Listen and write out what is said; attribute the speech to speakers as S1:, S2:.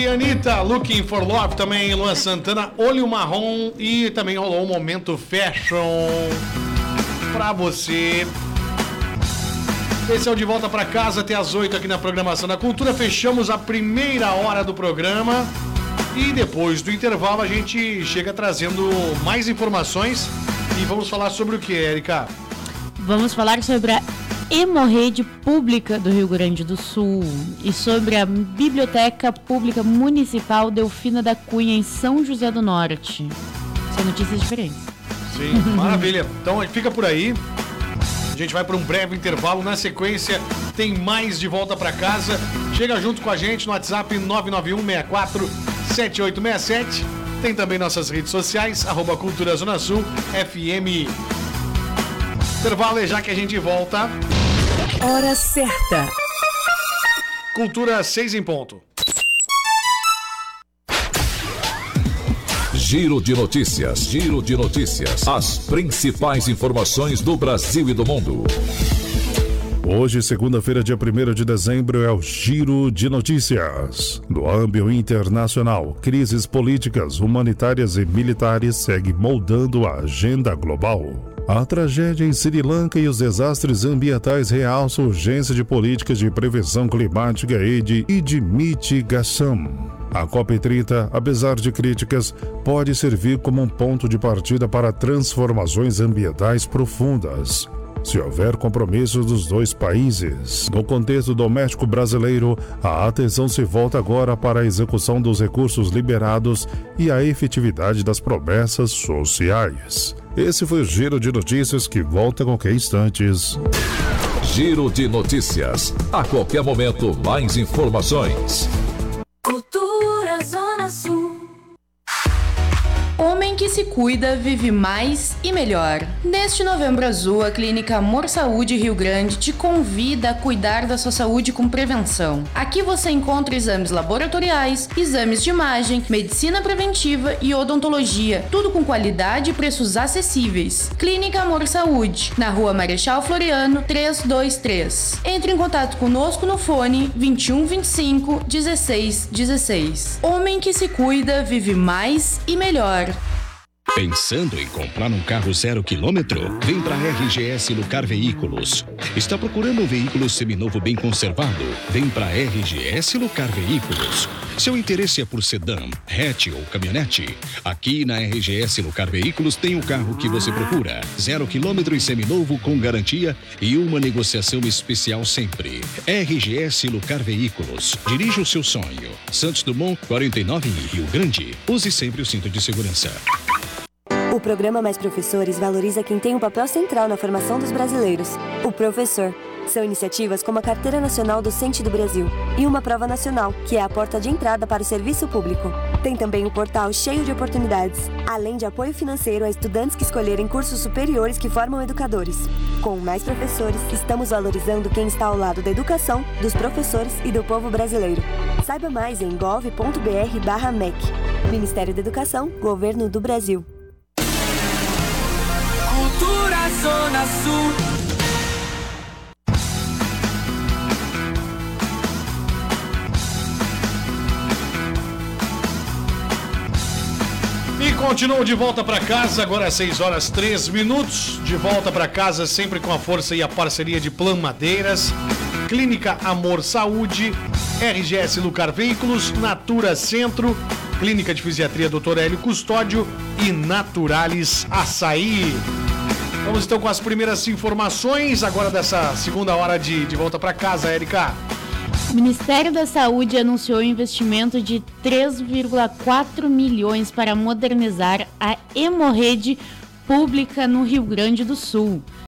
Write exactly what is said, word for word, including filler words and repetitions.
S1: e Anitta, Looking for Love, também Luan Santana, Olho Marrom, e também rolou um momento fashion pra você. Esse é o De Volta Pra Casa, até às oito aqui na programação da Cultura. Fechamos a primeira hora do programa e depois do intervalo a gente chega trazendo mais informações e vamos falar sobre o que, Érica?
S2: Vamos falar sobre a Hemorrede Pública do Rio Grande do Sul e sobre a Biblioteca Pública Municipal Delfina da Cunha em São José do Norte. São notícias diferentes.
S1: Sim, maravilha. Então fica por aí. A gente vai para um breve intervalo. Na sequência tem mais De Volta Pra Casa. Chega junto com a gente no WhatsApp nove nove um seis quatro sete oito seis sete. Tem também nossas redes sociais, arroba Cultura Zona Sul F M. Intervalo é já que a gente volta.
S3: Hora certa.
S1: Cultura seis em ponto.
S4: Giro de notícias, giro de notícias. As principais informações do Brasil e do mundo.
S5: Hoje, segunda-feira, dia primeiro de dezembro, é o Giro de Notícias. No âmbito internacional, crises políticas, humanitárias e militares seguem moldando a agenda global. A tragédia em Sri Lanka e os desastres ambientais realçam a urgência de políticas de prevenção climática e de, e de mitigação. A COP trinta, apesar de críticas, pode servir como um ponto de partida para transformações ambientais profundas, se houver compromissos dos dois países. No contexto doméstico brasileiro, a atenção se volta agora para a execução dos recursos liberados e a efetividade das promessas sociais. Esse foi o Giro de Notícias, que volta a qualquer instantes.
S4: Giro de Notícias. A qualquer momento, mais informações.
S3: Cultura Zona Sul.
S6: Homem que se cuida vive mais e melhor. Neste Novembro Azul, a Clínica Amor Saúde Rio Grande te convida a cuidar da sua saúde com prevenção. Aqui você encontra exames laboratoriais, exames de imagem, medicina preventiva e odontologia, tudo com qualidade e preços acessíveis. Clínica Amor Saúde, na Rua Marechal Floriano, trezentos e vinte e três. Entre em contato conosco no fone vinte e um, vinte e cinco, dezesseis, dezesseis. Homem que se cuida vive mais e melhor.
S7: Pensando em comprar um carro zero quilômetro? Vem para a R G S Lucar Veículos. Está procurando um veículo seminovo bem conservado? Vem para a R G S Lucar Veículos. Seu interesse é por sedã, hatch ou caminhonete? Aqui na R G S Lucar Veículos tem o carro que você procura. Zero quilômetro e seminovo com garantia e uma negociação especial sempre. R G S Lucar Veículos. Dirija o seu sonho. Santos Dumont, quarenta e nove, Rio Grande. Use sempre o cinto de segurança.
S8: O programa Mais Professores valoriza quem tem um papel central na formação dos brasileiros, o professor. São iniciativas como a Carteira Nacional Docente do Brasil e uma prova nacional, que é a porta de entrada para o serviço público. Tem também um portal cheio de oportunidades, além de apoio financeiro a estudantes que escolherem cursos superiores que formam educadores. Com Mais Professores, estamos valorizando quem está ao lado da educação, dos professores e do povo brasileiro. Saiba mais em gov ponto br barra M E C. Ministério da Educação, Governo do Brasil.
S3: Cultura Zona Sul.
S1: E continuo de volta para casa, agora às seis horas três minutos. De volta para casa, sempre com a força e a parceria de Plan Madeiras, Clínica Amor Saúde, R G S Lucar Veículos, Natura Centro, Clínica de Fisiatria doutor Hélio Custódio e Naturalis Açaí. Vamos então com as primeiras informações agora dessa segunda hora de, de volta para casa, Érica.
S2: O Ministério da Saúde anunciou um investimento de três vírgula quatro milhões para modernizar a Hemorrede Pública no Rio Grande do Sul.